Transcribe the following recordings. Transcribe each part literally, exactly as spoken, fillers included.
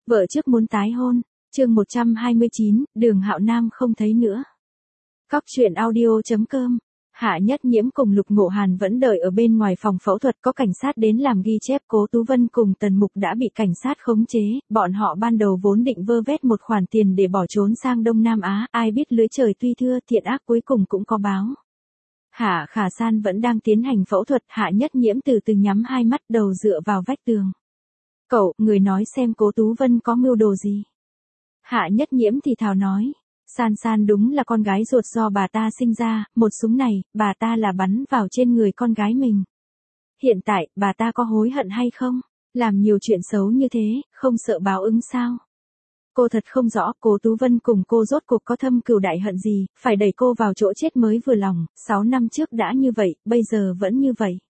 Vợ trước muốn tái hôn, chương một trăm hai mươi chín, Đường Hạo Nam không thấy nữa. Cóc truyện audio.com. Hạ Nhất Nhiễm cùng Lục Ngộ Hàn vẫn đợi ở bên ngoài phòng phẫu thuật, có cảnh sát đến làm ghi chép. Cố Tú Vân cùng Tần Mục đã bị cảnh sát khống chế, bọn họ ban đầu vốn định vơ vét một khoản tiền để bỏ trốn sang Đông Nam Á, ai biết lưới trời tuy thưa, thiện ác cuối cùng cũng có báo. Hạ Khả San vẫn đang tiến hành phẫu thuật, Hạ Nhất Nhiễm từ từ nhắm hai mắt, đầu dựa vào vách tường. Cậu, người nói xem Cố Tú Vân có mưu đồ gì. Hạ Nhất Nhiễm thì thào nói. San San đúng là con gái ruột do bà ta sinh ra, một súng này, bà ta là bắn vào trên người con gái mình. Hiện tại, bà ta có hối hận hay không? Làm nhiều chuyện xấu như thế, không sợ báo ứng sao? Cô thật không rõ Cố Tú Vân cùng cô rốt cuộc có thâm cừu đại hận gì, phải đẩy cô vào chỗ chết mới vừa lòng, sáu năm trước đã như vậy, bây giờ vẫn như vậy.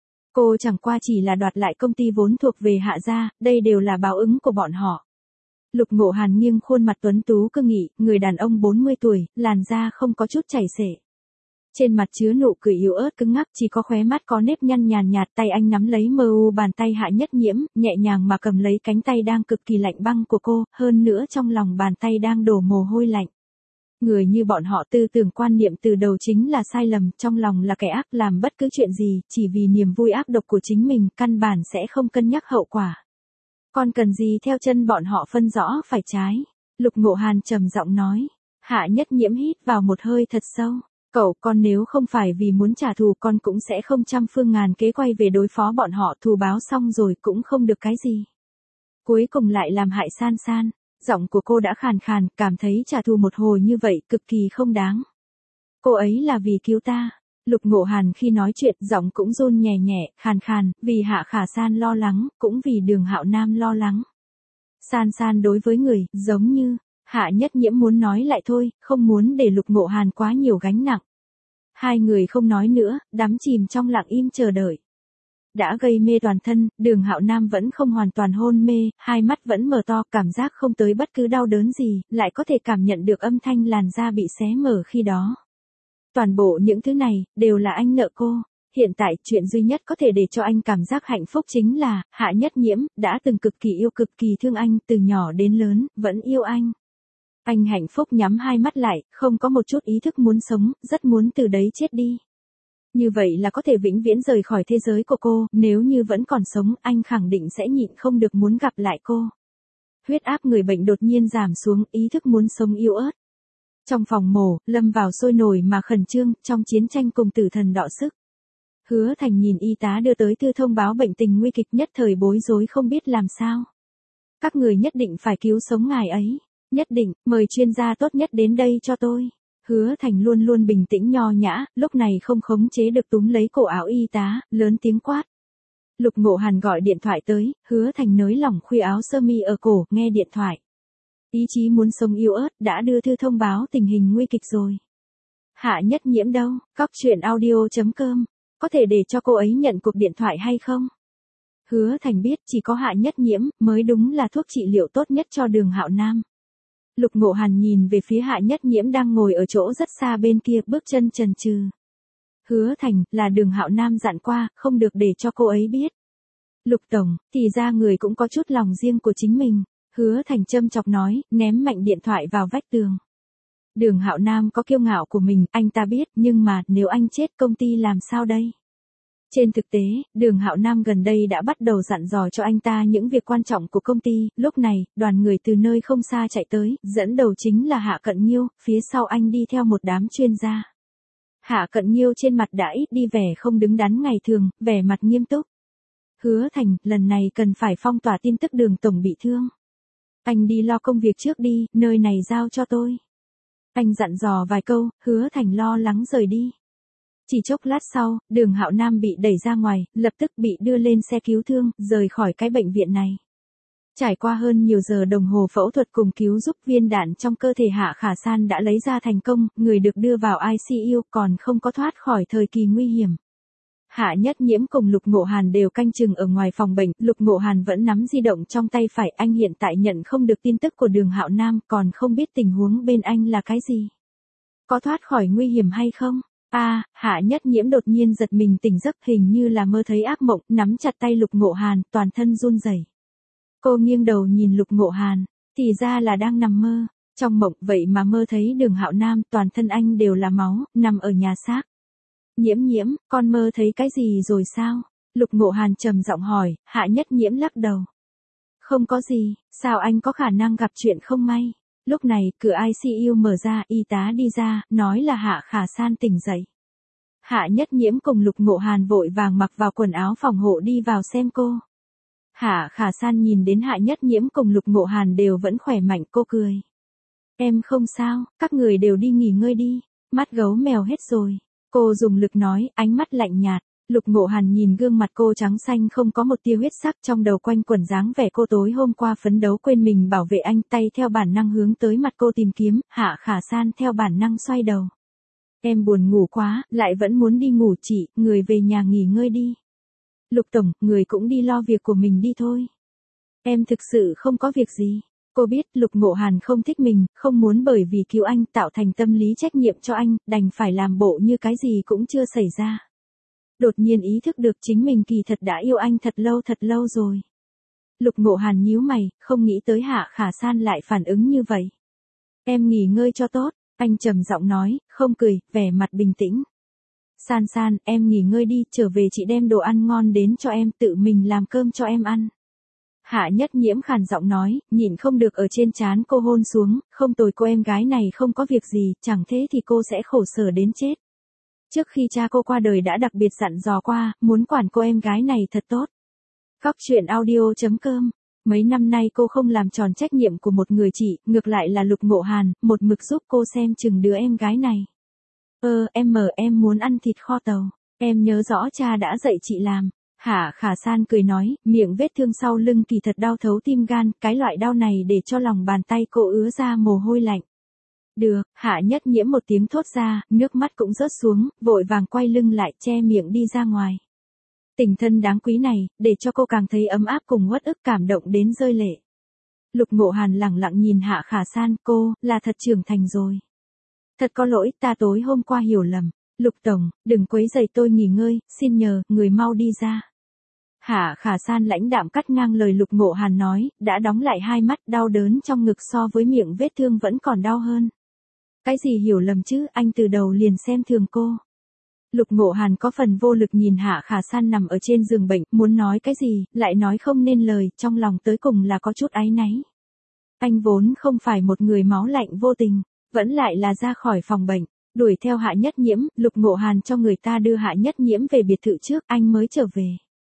Cô chẳng qua chỉ là đoạt lại công ty vốn thuộc về Hạ gia, đây đều là báo ứng của bọn họ. Lục Ngộ Hàn nghiêng khuôn mặt tuấn tú cương nghị, người đàn ông bốn mươi tuổi, làn da không có chút chảy xệ. Trên mặt chứa nụ cười yếu ớt cứng ngắc, chỉ có khóe mắt có nếp nhăn nhàn nhạt, tay anh nắm lấy mờ u bàn tay Hạ Nhất Nhiễm, nhẹ nhàng mà cầm lấy cánh tay đang cực kỳ lạnh băng của cô, hơn nữa trong lòng bàn tay đang đổ mồ hôi lạnh. Người như bọn họ tư tưởng quan niệm từ đầu chính là sai lầm, trong lòng là kẻ ác, làm bất cứ chuyện gì, chỉ vì niềm vui ác độc của chính mình, căn bản sẽ không cân nhắc hậu quả. Còn cần gì theo chân bọn họ phân rõ phải trái. Lục Ngộ Hàn trầm giọng nói. Hạ Nhất Nhiễm hít vào một hơi thật sâu. Cậu, con nếu không phải vì muốn trả thù, con cũng sẽ không trăm phương ngàn kế quay về đối phó bọn họ, thù báo xong rồi cũng không được cái gì. Cuối cùng lại làm hại San San. Giọng của cô đã khàn khàn, cảm thấy trả thù một hồi như vậy cực kỳ không đáng. Cô ấy là vì cứu ta. Lục Ngộ Hàn khi nói chuyện giọng cũng run nhẹ nhẹ, khàn khàn, vì Hạ Khả San lo lắng, cũng vì Đường Hạo Nam lo lắng. San San đối với người, giống như, Hạ Nhất Nhiễm muốn nói lại thôi, không muốn để Lục Ngộ Hàn quá nhiều gánh nặng. Hai người không nói nữa, đắm chìm trong lặng im chờ đợi. Đã gây mê toàn thân, Đường Hạo Nam vẫn không hoàn toàn hôn mê, hai mắt vẫn mở to, cảm giác không tới bất cứ đau đớn gì, lại có thể cảm nhận được âm thanh làn da bị xé mở khi đó. Toàn bộ những thứ này, đều là anh nợ cô. Hiện tại, chuyện duy nhất có thể để cho anh cảm giác hạnh phúc chính là, Hạ Nhất Nhiễm, đã từng cực kỳ yêu cực kỳ thương anh, từ nhỏ đến lớn, vẫn yêu anh. Anh hạnh phúc nhắm hai mắt lại, không có một chút ý thức muốn sống, rất muốn từ đấy chết đi. Như vậy là có thể vĩnh viễn rời khỏi thế giới của cô, nếu như vẫn còn sống, anh khẳng định sẽ nhịn không được muốn gặp lại cô. Huyết áp người bệnh đột nhiên giảm xuống, ý thức muốn sống yếu ớt. Trong phòng mổ, lâm vào sôi nổi mà khẩn trương, trong chiến tranh cùng tử thần đọ sức. Hứa Thành nhìn y tá đưa tới thư thông báo bệnh tình nguy kịch, nhất thời bối rối không biết làm sao. Các người nhất định phải cứu sống ngài ấy. Nhất định, mời chuyên gia tốt nhất đến đây cho tôi. Hứa Thành luôn luôn bình tĩnh nho nhã, lúc này không khống chế được túm lấy cổ áo y tá, lớn tiếng quát. Lục Ngộ Hàn gọi điện thoại tới, Hứa Thành nới lỏng khuy áo sơ mi ở cổ, nghe điện thoại. Ý chí muốn sống yếu ớt, đã đưa thư thông báo tình hình nguy kịch rồi. Hạ Nhất Nhiễm đâu? Cóc truyện audio.com. Có thể để cho cô ấy nhận cuộc điện thoại hay không? Hứa Thành biết chỉ có Hạ Nhất Nhiễm mới đúng là thuốc trị liệu tốt nhất cho Đường Hạo Nam. Lục Ngộ Hàn nhìn về phía Hạ Nhất Nhiễm đang ngồi ở chỗ rất xa bên kia, bước chân chần chừ. Hứa Thành, là Đường Hạo Nam dặn qua, không được để cho cô ấy biết. Lục Tổng, thì ra người cũng có chút lòng riêng của chính mình. Hứa Thành châm chọc nói, ném mạnh điện thoại vào vách tường. Đường Hạo Nam có kiêu ngạo của mình, anh ta biết, nhưng mà, nếu anh chết công ty làm sao đây? Trên thực tế, Đường Hạo Nam gần đây đã bắt đầu dặn dò cho anh ta những việc quan trọng của công ty, lúc này, đoàn người từ nơi không xa chạy tới, dẫn đầu chính là Hạ Cận Nhiêu, phía sau anh đi theo một đám chuyên gia. Hạ Cận Nhiêu trên mặt đã ít đi vẻ không đứng đắn ngày thường, vẻ mặt nghiêm túc. Hứa Thành, lần này cần phải phong tỏa tin tức Đường Tổng bị thương. Anh đi lo công việc trước đi, nơi này giao cho tôi. Anh dặn dò vài câu, Hứa Thành lo lắng rời đi. Chỉ chốc lát sau, Đường Hạo Nam bị đẩy ra ngoài, lập tức bị đưa lên xe cứu thương, rời khỏi cái bệnh viện này. Trải qua hơn nhiều giờ đồng hồ phẫu thuật cùng cứu giúp, viên đạn trong cơ thể Hạ Khả San đã lấy ra thành công, người được đưa vào i xê u còn không có thoát khỏi thời kỳ nguy hiểm. Hạ Nhất Nhiễm cùng Lục Ngộ Hàn đều canh chừng ở ngoài phòng bệnh, Lục Ngộ Hàn vẫn nắm di động trong tay phải, anh hiện tại nhận không được tin tức của Đường Hạo Nam, còn không biết tình huống bên anh là cái gì. Có thoát khỏi nguy hiểm hay không? A, à, Hạ Nhất Nhiễm đột nhiên giật mình tỉnh giấc, hình như là mơ thấy ác mộng, nắm chặt tay Lục Ngộ Hàn, toàn thân run rẩy. Cô nghiêng đầu nhìn Lục Ngộ Hàn, thì ra là đang nằm mơ. Trong mộng vậy mà mơ thấy Đường Hạo Nam toàn thân anh đều là máu, nằm ở nhà xác. Nhiễm nhiễm, con mơ thấy cái gì rồi sao? Lục Ngộ Hàn trầm giọng hỏi, Hạ Nhất Nhiễm lắc đầu. Không có gì, sao anh có khả năng gặp chuyện không may? Lúc này, cửa i xê u mở ra, y tá đi ra, nói là Hạ Khả San tỉnh dậy. Hạ Nhất Nhiễm cùng Lục Ngộ Hàn vội vàng mặc vào quần áo phòng hộ đi vào xem cô. Hạ Khả San nhìn đến Hạ Nhất Nhiễm cùng Lục Ngộ Hàn đều vẫn khỏe mạnh, cô cười. Em không sao, các người đều đi nghỉ ngơi đi, mắt gấu mèo hết rồi. Cô dùng lực nói, ánh mắt lạnh nhạt. Lục Ngộ Hàn nhìn gương mặt cô trắng xanh không có một tia huyết sắc, trong đầu quanh quẩn dáng vẻ cô tối hôm qua phấn đấu quên mình bảo vệ anh, tay theo bản năng hướng tới mặt cô tìm kiếm. Hạ Khả San theo bản năng xoay đầu. Em buồn ngủ quá, lại vẫn muốn đi ngủ chị, người về nhà nghỉ ngơi đi. Lục tổng, người cũng đi lo việc của mình đi thôi. Em thực sự không có việc gì. Cô biết Lục Ngộ Hàn không thích mình, không muốn bởi vì cứu anh tạo thành tâm lý trách nhiệm cho anh, đành phải làm bộ như cái gì cũng chưa xảy ra. Đột nhiên ý thức được chính mình kỳ thật đã yêu anh thật lâu thật lâu rồi. Lục Ngộ Hàn nhíu mày, không nghĩ tới Hạ Khả San lại phản ứng như vậy. Em nghỉ ngơi cho tốt, anh trầm giọng nói, không cười, vẻ mặt bình tĩnh. San San, em nghỉ ngơi đi, trở về chị đem đồ ăn ngon đến cho em, tự mình làm cơm cho em ăn. Hạ Nhất Nhiễm khàn giọng nói, nhịn không được ở trên trán cô hôn xuống, không tồi, cô em gái này không có việc gì, chẳng thế thì cô sẽ khổ sở đến chết. Trước khi cha cô qua đời đã đặc biệt dặn dò qua, muốn quản cô em gái này thật tốt. Cóc truyện audio chấm com. Mấy năm nay cô không làm tròn trách nhiệm của một người chị, ngược lại là Lục Ngộ Hàn, một mực giúp cô xem chừng đứa em gái này. Ơ, em mở em muốn ăn thịt kho tàu, em nhớ rõ cha đã dạy chị làm. Hạ Khả San cười nói, miệng vết thương sau lưng kỳ thật đau thấu tim gan, cái loại đau này để cho lòng bàn tay cô ứa ra mồ hôi lạnh. Được, Hạ Nhất Nhiễm một tiếng thốt ra, nước mắt cũng rớt xuống, vội vàng quay lưng lại che miệng đi ra ngoài. Tình thân đáng quý này, để cho cô càng thấy ấm áp cùng uất ức, cảm động đến rơi lệ. Lục Ngộ Hàn lẳng lặng nhìn Hạ Khả San, cô, là thật trưởng thành rồi. Thật có lỗi, ta tối hôm qua hiểu lầm. Lục tổng, đừng quấy rầy tôi nghỉ ngơi, xin nhờ, người mau đi ra. Hạ Khả San lãnh đạm cắt ngang lời Lục Ngộ Hàn nói, đã đóng lại hai mắt, đau đớn trong ngực so với miệng vết thương vẫn còn đau hơn. Cái gì hiểu lầm chứ, anh từ đầu liền xem thường cô. Lục Ngộ Hàn có phần vô lực nhìn Hạ Khả San nằm ở trên giường bệnh, muốn nói cái gì, lại nói không nên lời, trong lòng tới cùng là có chút áy náy. Anh vốn không phải một người máu lạnh vô tình, vẫn lại là ra khỏi phòng bệnh, đuổi theo Hạ Nhất Nhiễm, Lục Ngộ Hàn cho người ta đưa Hạ Nhất Nhiễm về biệt thự trước, anh mới trở về.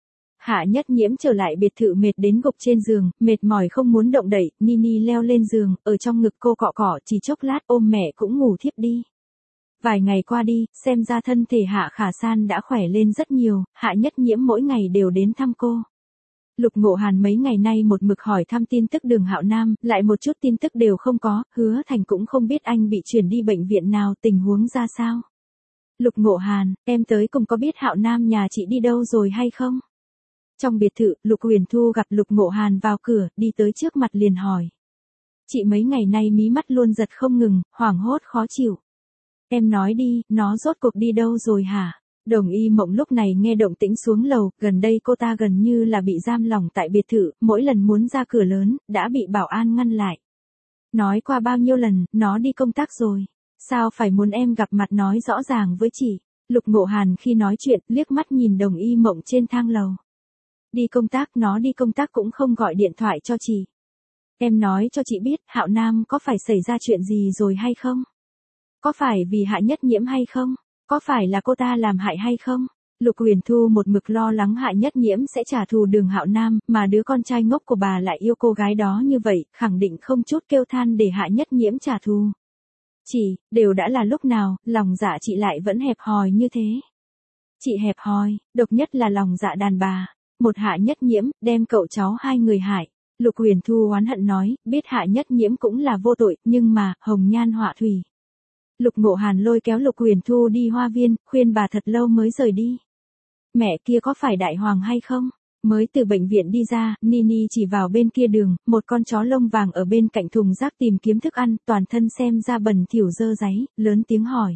Hạ Nhất Nhiễm trở lại biệt thự mệt đến gục trên giường, mệt mỏi không muốn động đậy, Nini leo lên giường, ở trong ngực cô cọ cọ, chỉ chốc lát ôm mẹ cũng ngủ thiếp đi. Vài ngày qua đi, xem ra thân thể Hạ Khả San đã khỏe lên rất nhiều, Hạ Nhất Nhiễm mỗi ngày đều đến thăm cô. Lục Ngộ Hàn mấy ngày nay một mực hỏi thăm tin tức Đường Hạo Nam, lại một chút tin tức đều không có, Hứa Thành cũng không biết anh bị chuyển đi bệnh viện nào, tình huống ra sao. Lục Ngộ Hàn, em tới cùng có biết Hạo Nam nhà chị đi đâu rồi hay không? Trong biệt thự, Lục Huyền Thu gặp Lục Ngộ Hàn vào cửa, đi tới trước mặt liền hỏi. Chị mấy ngày nay mí mắt luôn giật không ngừng, hoảng hốt khó chịu. Em nói đi, nó rốt cuộc đi đâu rồi hả? Đồng Y Mộng lúc này nghe động tĩnh xuống lầu, gần đây cô ta gần như là bị giam lỏng tại biệt thự, mỗi lần muốn ra cửa lớn, đã bị bảo an ngăn lại. Nói qua bao nhiêu lần, nó đi công tác rồi. Sao phải muốn em gặp mặt nói rõ ràng với chị? Lục Ngộ Hàn khi nói chuyện, liếc mắt nhìn Đồng Y Mộng trên thang lầu. Đi công tác, nó đi công tác cũng không gọi điện thoại cho chị. Em nói cho chị biết, Hạo Nam có phải xảy ra chuyện gì rồi hay không? Có phải vì Hạ Nhất Nhiễm hay không? Có phải là cô ta làm hại hay không? Lục Huyền Thu một mực lo lắng Hạ Nhất Nhiễm sẽ trả thù Đường Hạo Nam, mà đứa con trai ngốc của bà lại yêu cô gái đó như vậy, khẳng định không chút kêu than để Hạ Nhất Nhiễm trả thù. Chỉ, đều đã là lúc nào, lòng dạ chị lại vẫn hẹp hòi như thế. Chị hẹp hòi, độc nhất là lòng dạ đàn bà. Một Hạ Nhất Nhiễm, đem cậu cháu hai người hại. Lục Huyền Thu oán hận nói, biết Hạ Nhất Nhiễm cũng là vô tội, nhưng mà, hồng nhan họa thủy. Lục Ngộ Hàn lôi kéo Lục Huyền Thu đi hoa viên, khuyên bà thật lâu mới rời đi. Mẹ kia có phải đại hoàng hay không? Mới từ bệnh viện đi ra, Nini chỉ vào bên kia đường, một con chó lông vàng ở bên cạnh thùng rác tìm kiếm thức ăn, toàn thân xem ra bẩn thỉu dơ dáy, lớn tiếng hỏi.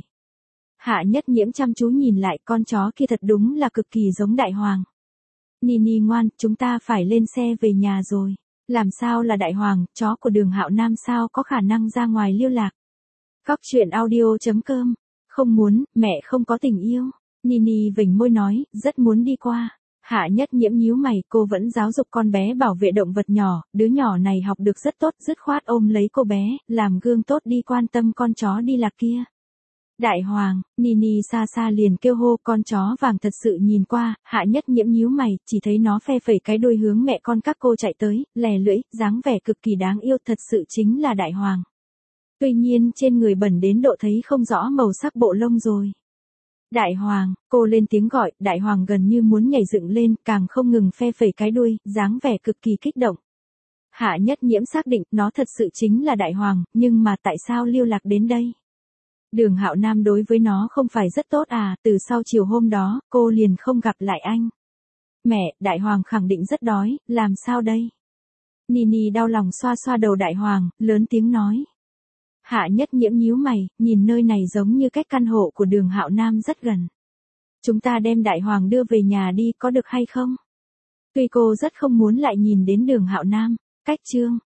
Hạ Nhất Nhiễm chăm chú nhìn lại, con chó kia thật đúng là cực kỳ giống đại hoàng. Nini ngoan, chúng ta phải lên xe về nhà rồi. Làm sao là đại hoàng, chó của Đường Hạo Nam sao có khả năng ra ngoài lưu lạc. Cóc truyện audio.com. Không muốn, mẹ không có tình yêu. Nini vểnh môi nói, rất muốn đi qua. Hạ Nhất Nhiễm nhíu mày, cô vẫn giáo dục con bé bảo vệ động vật nhỏ, đứa nhỏ này học được rất tốt, dứt khoát ôm lấy cô bé, làm gương tốt đi quan tâm con chó đi lạc kia. Đại hoàng, Nini xa xa liền kêu hô, con chó vàng thật sự nhìn qua, Hạ Nhất Nhiễm nhíu mày, chỉ thấy nó phe phẩy cái đuôi hướng mẹ con các cô chạy tới, lè lưỡi, dáng vẻ cực kỳ đáng yêu, thật sự chính là đại hoàng. Tuy nhiên trên người bẩn đến độ thấy không rõ màu sắc bộ lông rồi. Đại hoàng, cô lên tiếng gọi, đại hoàng gần như muốn nhảy dựng lên, càng không ngừng phe phẩy cái đuôi, dáng vẻ cực kỳ kích động. Hạ Nhất Nhiễm xác định nó thật sự chính là đại hoàng, nhưng mà tại sao lưu lạc đến đây? Đường Hạo Nam đối với nó không phải rất tốt à, từ sau chiều hôm đó, cô liền không gặp lại anh. Mẹ, đại hoàng khẳng định rất đói, làm sao đây? Nini đau lòng xoa xoa đầu đại hoàng, lớn tiếng nói. Hạ Nhất Nhiễm nhíu mày, nhìn nơi này giống như cách căn hộ của Đường Hạo Nam rất gần. Chúng ta đem đại hoàng đưa về nhà đi có được hay không? Tuy cô rất không muốn lại nhìn đến Đường Hạo Nam, cách chương.